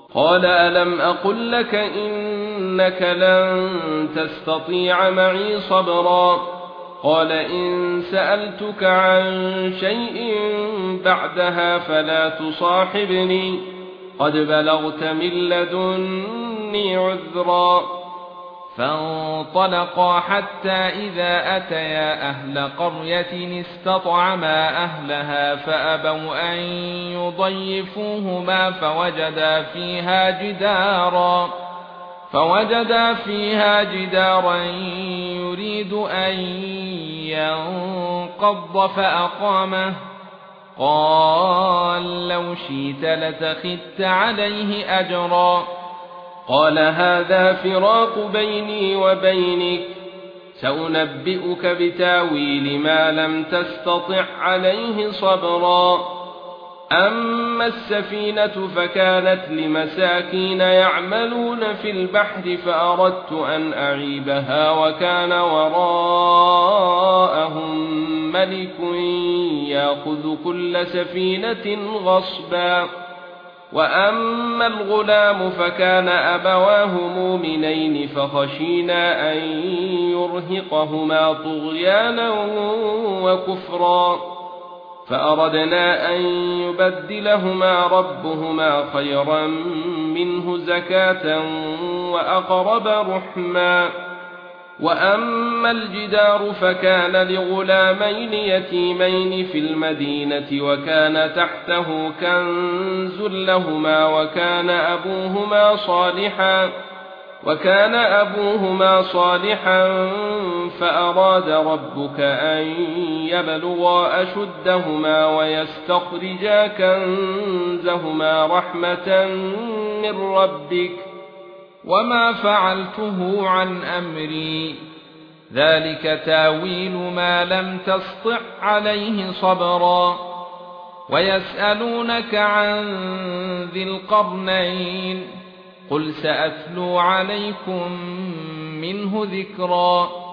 قال ألم أقل لك إنك لن تستطيع معي صبرا قال إن سألتك عن شيء بعدها فلا تصاحبني قد بلغت من لدني عذرا فانطلقا حتى إذا أتيا أهل قرية استطعما أهلها فأبوا أن يضيفوهما فوجدا فيها جدارا يريد أن ينقض فأقامه قال لو شئت لاتخذت عليه أجرا قال هذا فراق بيني وبينك سأنبئك بتاويل ما لم تستطع عليه صبرا أما السفينة فكانت لمساكين يعملون في البحر فأردت أن أعيبها وكان وراءهم ملك يأخذ كل سفينة غصبا وأما الغلام فكان أبواه مؤمنين فخشينا أن يرهقهما طغيانا وكفرا فأردنا أن يبدلهما ربهما خيرا منه زكاة وأقرب رحما وأما الجدار فكان لغلامين يتيمين في المدينة وكان تحته كنز لهما وكان أبوهما صالحا فأراد ربك أن يبلغا أشدهما ويستخرجا كنزهما رحمة من ربك وما فعلته عن أمري ذلك تاويل ما لم تسطع عليه صبرا ويسألونك عن ذي القرنين قل سأتلو عليكم منه ذكرا